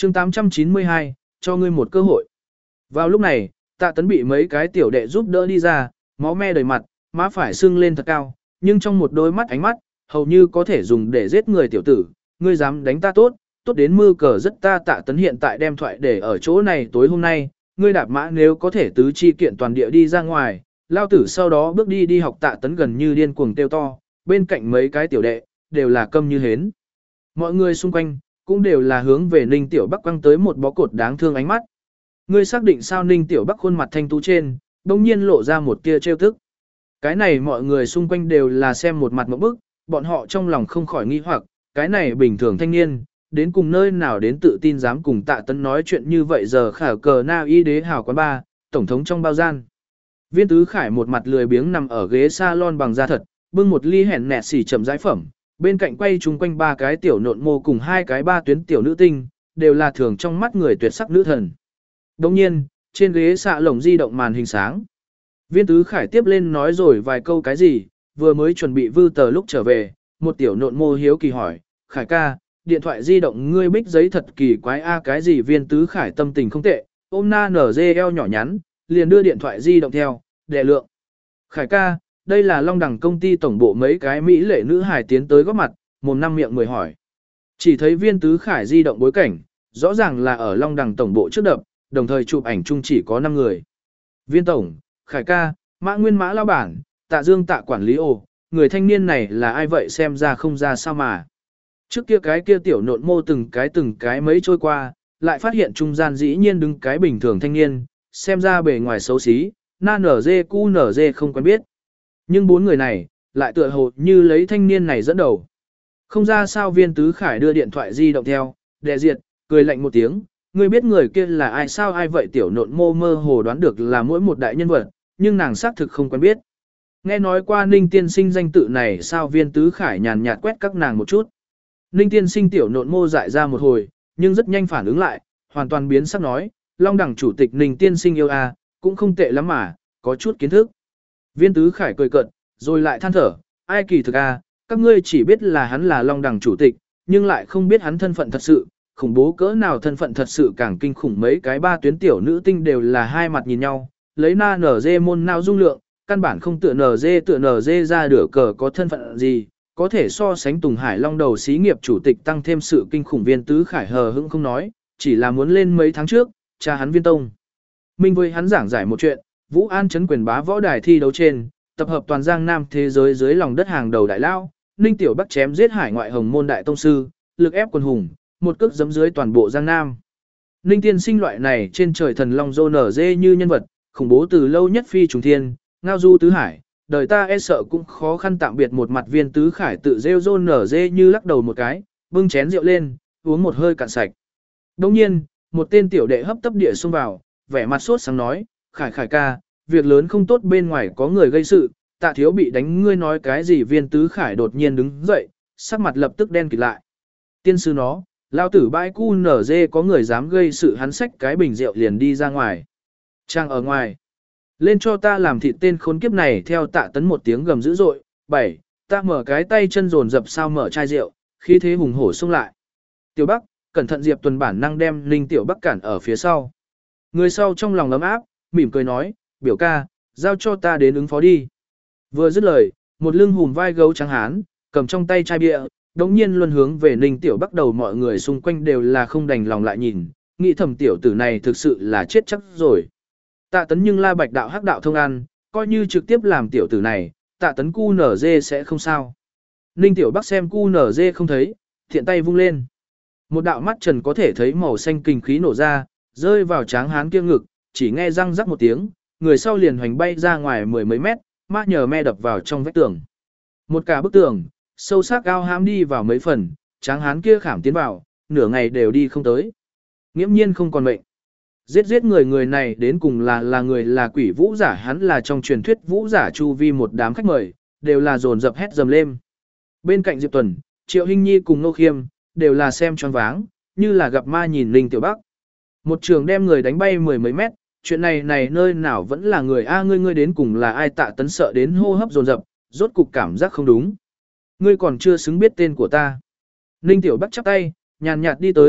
chương 892, cho ngươi một cơ hội. Vào lúc này, Tạ Tấn bị mấy cái tiểu đệ giúp đỡ đi ra, máu me đầy mặt, má phải sưng lên thật cao, nhưng trong một đôi mắt ánh mắt, hầu như có thể dùng để giết người tiểu tử, ngươi dám đánh ta tốt, tốt đến mưa cờ rất ta. Tạ Tấn hiện tại đem thoại để ở chỗ này tối hôm nay, ngươi đạp mã nếu có thể tứ chi kiện toàn địa đi ra ngoài, lao tử sau đó bước đi học. Tạ Tấn gần như điên cuồng kêu to, bên cạnh mấy cái tiểu đệ, đều là câm như hến. Mọi người xung quanh, cũng đều là hướng về Ninh Tiểu Bắc quăng tới một bó cột đáng thương ánh mắt. Ngươi xác định sao? Ninh Tiểu Bắc khuôn mặt thanh tú trên, bỗng nhiên lộ ra một tia trêu tức. Cái này mọi người xung quanh đều là xem một mặt ngộp bức, bọn họ trong lòng không khỏi nghi hoặc, cái này bình thường thanh niên, đến cùng nơi nào đến tự tin dám cùng Tạ Tấn nói chuyện như vậy. Giờ khả cờ na y đế hào quán ba, tổng thống trong bao gian. Viên Tứ Khải một mặt lười biếng nằm ở ghế salon bằng da thật, bưng một ly hẻn nẹt xỉ chậm rãi phẩm, bên cạnh quay chung quanh ba cái tiểu nộn mô cùng hai cái ba tuyến tiểu nữ tinh, đều là thường trong mắt người tuyệt sắc nữ thần. Đồng nhiên, trên ghế xạ lồng di động màn hình sáng. Viên Tứ Khải tiếp lên nói rồi vài câu cái gì, vừa mới chuẩn bị vư tờ lúc trở về, một tiểu nộn mô hiếu kỳ hỏi, Khải ca, điện thoại di động ngươi bích giấy thật kỳ quái a. Cái gì? Viên Tứ Khải tâm tình không tệ, ôm na nở dê eo nhỏ nhắn, liền đưa điện thoại di động theo, đệ lượng. Khải ca, đây là Long Đằng công ty tổng bộ. Mấy cái mỹ lệ nữ hài tiến tới góp mặt, mồm năm miệng mười hỏi. Chỉ thấy Viên Tứ Khải di động bối cảnh, rõ ràng là ở Long Đằng tổng bộ trước đập, đồng thời chụp ảnh chung chỉ có 5 người. Viên tổng, Khải ca, Mã Nguyên Mã lão bản, Tạ Dương Tạ quản lý. Ồ, người thanh niên này là ai vậy? Xem ra không ra sao mà. Trước kia cái kia tiểu nộn mô từng cái mấy trôi qua, lại phát hiện trung gian dĩ nhiên đứng cái bình thường thanh niên, xem ra bề ngoài xấu xí, na nở dê cu nở dê không quen biết. Nhưng 4 người này, lại tựa hồ như lấy thanh niên này dẫn đầu. Không ra sao. Viên Tứ Khải đưa điện thoại di động theo, đè diệt, cười lạnh một tiếng, ngươi biết người kia là ai sao? Ai vậy? Tiểu nộn mô mơ hồ đoán được là mỗi một đại nhân vật, nhưng nàng xác thực không quen biết. Nghe nói qua Ninh tiên sinh danh tự này sao? Viên Tứ Khải nhàn nhạt quét các nàng một chút. Ninh tiên sinh tiểu nộn mô dại ra một hồi, nhưng rất nhanh phản ứng lại, hoàn toàn biến sắc nói, Long Đẳng chủ tịch Ninh tiên sinh yêu a, cũng không tệ lắm mà, có chút kiến thức. Viên Tứ Khải cười cợt, rồi lại than thở, ai kỳ thực a, các ngươi chỉ biết là hắn là Long Đẳng chủ tịch, nhưng lại không biết hắn thân phận thật sự, khủng bố cỡ nào. Thân phận thật sự càng kinh khủng. Mấy cái ba tuyến tiểu nữ tinh đều là hai mặt nhìn nhau, lấy na nở dê môn nào dung lượng, căn bản không tựa nở dê ra đửa cờ có thân phận gì, có thể so sánh Tùng Hải Long đầu xí nghiệp chủ tịch tăng thêm sự kinh khủng. Viên Tứ Khải hờ hững không nói, chỉ là muốn lên mấy tháng trước, cha hắn Viên Tông minh với hắn giảng giải một chuyện, Vũ An trấn quyền bá võ đài thi đấu trên, tập hợp toàn Giang Nam thế giới dưới lòng đất hàng đầu đại lao, Ninh Tiểu Bắc chém giết hải ngoại hồng môn đại tông sư, lực ép quân hùng, một cước giẫm dưới toàn bộ Giang Nam. Ninh tiên sinh loại này trên trời thần long rô nở dê như nhân vật, khủng bố từ lâu nhất phi trùng thiên, ngao du tứ hải, đời ta e sợ cũng khó khăn tạm biệt. Một mặt Viên Tứ Khải tự rêu rô nở dê như lắc đầu một cái, bưng chén rượu lên, uống một hơi cạn sạch. Đồng nhiên, một tên tiểu đệ hấp tấp địa xông vào, vẻ mặt sốt sáng nói, Khải ca, việc lớn không tốt, bên ngoài có người gây sự, Tạ thiếu bị đánh. Ngươi nói cái gì? Viên Tứ Khải đột nhiên đứng dậy, sắc mặt lập tức đen kịt lại. Tiên sư nó, lao tử bãi cu nở dê, có người dám gây sự. Hắn xách cái bình rượu liền đi ra ngoài. Trang ở ngoài, lên cho ta làm thịt tên khốn kiếp này. Theo Tạ Tấn một tiếng gầm dữ dội, 7, ta mở cái tay chân dồn dập sao mở chai rượu, khí thế hùng hổ xông lại. Tiểu Bắc, cẩn thận! Diệp Tuần bản năng đem Ninh Tiểu Bắc cản ở phía sau. Người sau trong lòng ấm áp, mỉm cười nói, biểu ca, giao cho ta đến ứng phó đi. Vừa dứt lời, một lưng hùm vai gấu trắng hán, cầm trong tay chai bia, đống nhiên luân hướng về Ninh Tiểu Bắc. Đầu mọi người xung quanh đều là không đành lòng lại nhìn, nghĩ thầm tiểu tử này thực sự là chết chắc rồi. Tạ Tấn nhưng la bạch đạo hắc đạo thông ăn, coi như trực tiếp làm tiểu tử này, Tạ Tấn cu nở dê sẽ không sao. Ninh Tiểu Bắc xem cu nở dê không thấy, thiện tay vung lên. Một đạo mắt trần có thể thấy màu xanh kinh khí nổ ra, rơi vào tráng hán kia ngực, chỉ nghe răng rắc một tiếng, người sau liền hoành bay ra ngoài 10 mấy mét, mát nhờ me đập vào trong vách tường. Một cả bức tường, sâu sắc ao hãm đi vào mấy phần, tráng hán kia khảm tiến vào, nửa ngày đều đi không tới. Nghiễm nhiên không còn mệnh. Giết người này đến cùng là người là quỷ vũ giả. Hắn là trong truyền thuyết vũ giả chu vi. Một đám khách mời, đều là dồn dập hét dầm lên. Bên cạnh Diệp Tuần, Triệu Hinh Nhi cùng Nô Khiêm, đều là xem choáng váng, như là gặp ma nhìn Ninh Tiểu Bắc. Một trường đem người đánh bay 10 mấy mét, chuyện này nơi nào vẫn là người a. Ngươi đến cùng là ai? Tạ Tấn sợ đến hô hấp dồn dập, rốt cục cảm giác không đúng. Ngươi còn chưa xứng biết tên của ta. Ninh Tiểu Bắc chắp tay, nhàn nhạt đi tới,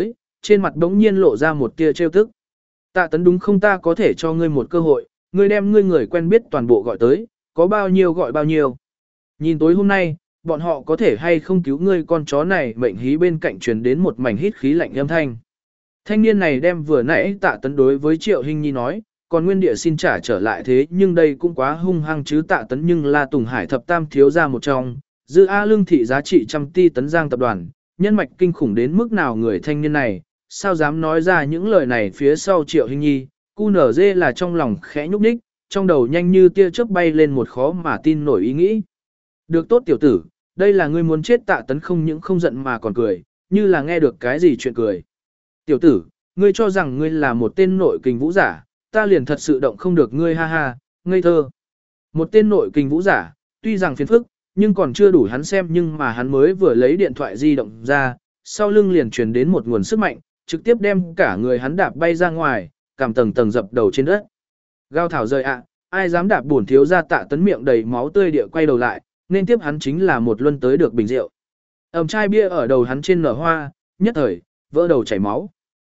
trên mặt đống nhiên lộ ra một tia trêu tức. Tạ Tấn đúng không, ta có thể cho ngươi một cơ hội, ngươi đem ngươi người quen biết toàn bộ gọi tới, có bao nhiêu gọi bao nhiêu. Nhìn tối hôm nay, bọn họ có thể hay không cứu ngươi con chó này. Mệnh hí bên cạnh truyền đến một mảnh hít khí lạnh âm thanh. Thanh niên này đem vừa nãy Tạ Tấn đối với Triệu Hinh Nhi nói, còn nguyên địa xin trả trở lại, thế nhưng đây cũng quá hung hăng chứ. Tạ Tấn nhưng là Tùng Hải thập tam thiếu gia một trong, dư A Lương thị giá trị trăm tỷ tấn giang tập đoàn, nhân mạch kinh khủng đến mức nào, người thanh niên này, sao dám nói ra những lời này. Phía sau Triệu Hinh Nhi, cu nở dê là trong lòng khẽ nhúc nhích, trong đầu nhanh như tia chớp bay lên một khó mà tin nổi ý nghĩ. Được tốt tiểu tử, đây là ngươi muốn chết. Tạ Tấn không những không giận mà còn cười, như là nghe được cái gì chuyện cười. Tiểu tử, ngươi cho rằng ngươi là một tên nội kình vũ giả, ta liền thật sự động không được ngươi, ha ha, ngây thơ. Một tên nội kình vũ giả, tuy rằng phiền phức, nhưng còn chưa đủ hắn xem. Nhưng mà hắn mới vừa lấy điện thoại di động ra, sau lưng liền truyền đến một nguồn sức mạnh, trực tiếp đem cả người hắn đạp bay ra ngoài, cảm tầng tầng dập đầu trên đất. Gao thảo rời ạ, ai dám đạp bổn thiếu gia. Tạ Tấn miệng đầy máu tươi địa quay đầu lại, nên tiếp hắn chính là một luân tới được bình rượu. Chai bia ở đầu hắn trên nở hoa, nhất thời vỡ đầu chảy máu.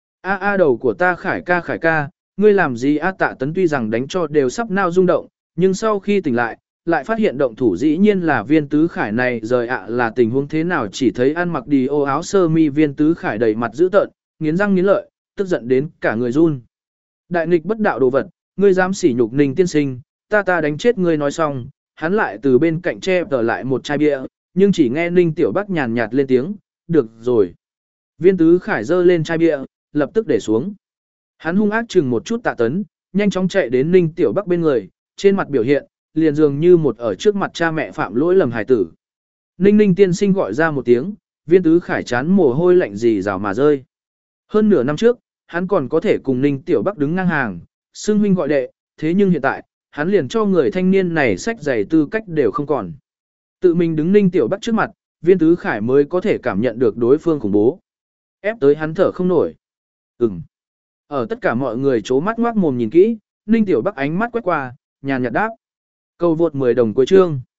A đầu của ta, Khải ca, ngươi làm gì a? Tạ Tấn tuy rằng đánh cho đều sắp nao rung động, nhưng sau khi tỉnh lại phát hiện động thủ dĩ nhiên là Viên Tứ Khải này. Rời ạ, là tình huống thế nào? Chỉ thấy ăn mặc đi ô áo sơ mi Viên Tứ Khải đầy mặt dữ tợn, nghiến răng nghiến lợi, tức giận đến cả người run. Đại nghịch bất đạo đồ vật, ngươi dám sỉ nhục Ninh tiên sinh, ta đánh chết ngươi. Nói xong, hắn lại từ bên cạnh che tờ lại một chai bia, nhưng chỉ nghe Ninh Tiểu Bắc nhàn nhạt lên tiếng, được rồi. Viên Tứ Khải giơ lên chai bia, lập tức để xuống. Hắn hung ác chừng một chút Tạ Tấn, nhanh chóng chạy đến Ninh Tiểu Bắc bên người, trên mặt biểu hiện, liền dường như một ở trước mặt cha mẹ phạm lỗi lầm hài tử. Ninh tiên sinh gọi ra một tiếng, Viên Tứ Khải chán mồ hôi lạnh gì rào mà rơi. Hơn nửa năm trước, hắn còn có thể cùng Ninh Tiểu Bắc đứng ngang hàng, xưng huynh gọi đệ, thế nhưng hiện tại, hắn liền cho người thanh niên này sách giày tư cách đều không còn. Tự mình đứng Ninh Tiểu Bắc trước mặt, Viên Tứ Khải mới có thể cảm nhận được đối phương khủng bố. Ép tới hắn thở không nổi. Ở tất cả mọi người chố mắt ngoác mồm nhìn kỹ, Ninh Tiểu Bắc ánh mắt quét qua, nhàn nhạt đáp. Cầu vượt 10 đồng cuối chương.